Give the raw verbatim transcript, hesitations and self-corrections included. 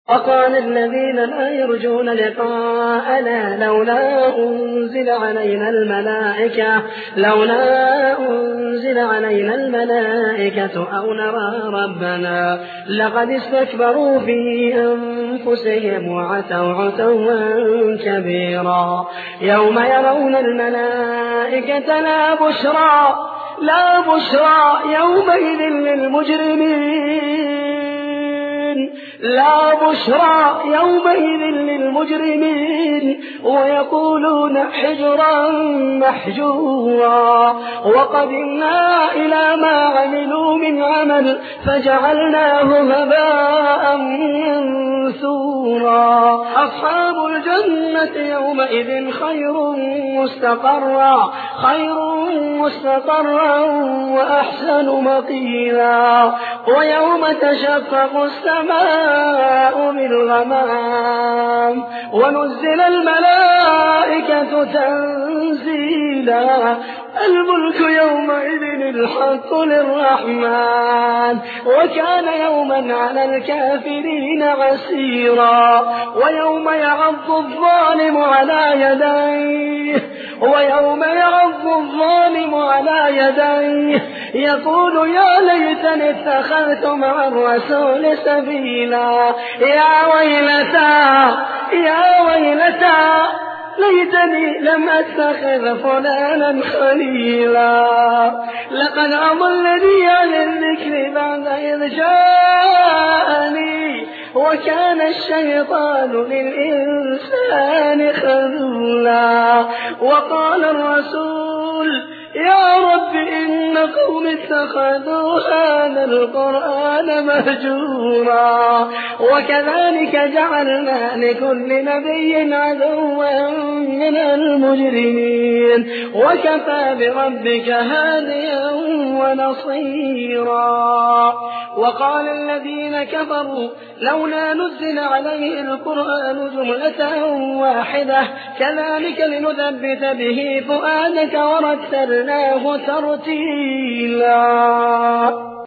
وقال الذين لا يرجون لقاءنا لولا أنزل علينا الملائكة لولا أنزل علينا الملائكة أو نرى ربنا لقد استكبروا في أنفسهم وعتوا عتوا كبيرا. يوم يرون الملائكة لا بشرى لا بشرى يومئذ للمجرمين لا بشرى يومئذ للمجرمين ويقولون حجرا محجورا. وقدمنا إلى ما عملوا من عمل فجعلناه هباء منثورا. أصحاب الجنة يومئذ خير مستقرا خير مستقرا وأحسن مقيلا. ويوم تشقق السماء بالغمام ونزل الملائكة تنزيلا. الملك يومئذ الحق للرحمن وكان يوما على الكافرين عسيرا. ويوم يعض الظالم على يديه ويوم يعض الظالم على يديه يقول يا ليتني اتخذت مع الرسول سبيلا. يا ويلتى يا ويلتى ليتني لم أتخذ فلانا خليلا. لقد أضلني عن الذكر بعد إذ جاءني وكان الشيطان للإنسان خذولا. وقال الرسول يا رب إن قوم اتخذوا هذا القرآن مهجورا. وكذلك جعلنا لكل نبي عدوا من المجرمين وكفى بربك هاديا ونصيرا. وقال الذين كفروا لولا نزل عليه القرآن جملة واحدة كذلك لنثبت به فؤادك ورتلناه ترتيلا.